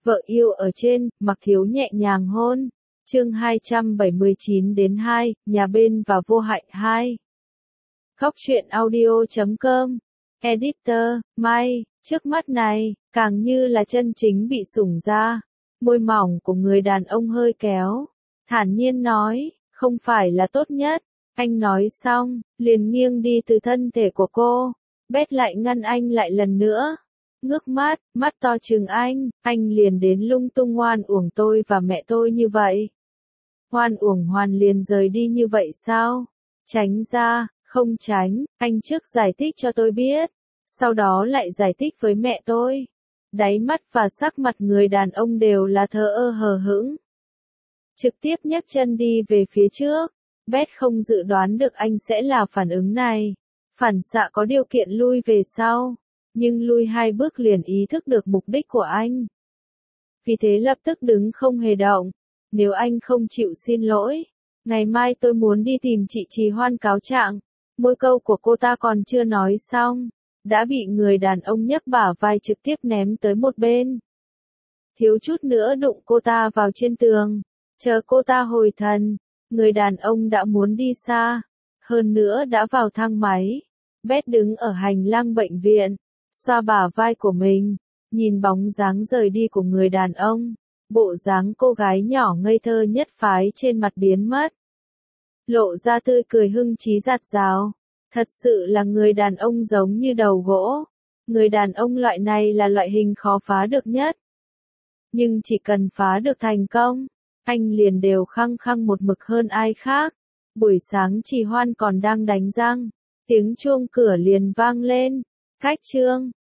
Vợ yêu ở trên, Mặc Thiếu nhẹ nhàng hôn. Chương 279-2, nhà bên và vô hại 2. Khóc chuyện audio.com. Editor, Mai, trước mắt này, càng như là chân chính bị sủng ra. Môi mỏng của người đàn ông hơi kéo. Thản nhiên nói, không phải là tốt nhất. Anh nói xong, liền nghiêng đi từ thân thể của cô. Bét lại ngăn anh lại lần nữa. Ngước mắt, mắt to trừng anh liền đến lung tung oan uổng tôi và mẹ tôi như vậy. Oan uổng hoàn liền rời đi như vậy sao? Tránh ra, không tránh, anh trước giải thích cho tôi biết. Sau đó lại giải thích với mẹ tôi. Đáy mắt và sắc mặt người đàn ông đều là thờ ơ hờ hững. Trực tiếp nhấc chân đi về phía trước. Bét không dự đoán được anh sẽ là phản ứng này. Phản xạ có điều kiện lui về sau. Nhưng lui 2 bước liền ý thức được mục đích của anh. Vì thế lập tức đứng không hề động. Nếu anh không chịu xin lỗi, ngày mai tôi muốn đi tìm chị Trì Hoan cáo trạng. Mỗi câu của cô ta còn chưa nói xong, đã bị người đàn ông nhấc bả vai trực tiếp ném tới một bên. Thiếu chút nữa đụng cô ta vào trên tường. Chờ cô ta hồi thần, người đàn ông đã muốn đi xa. Hơn nữa đã vào thang máy. Bét đứng ở hành lang bệnh viện, xoa bả vai của mình, nhìn bóng dáng rời đi của người đàn ông. Bộ dáng cô gái nhỏ ngây thơ nhất phái trên mặt biến mất. Lộ ra tươi cười hưng trí dạt dào. Thật sự là người đàn ông giống như đầu gỗ. Người đàn ông loại này là loại hình khó phá được nhất. Nhưng chỉ cần phá được thành công, anh liền đều khăng khăng một mực hơn ai khác. Buổi sáng Trì Hoan còn đang đánh răng. Tiếng chuông cửa liền vang lên. Khách Trương,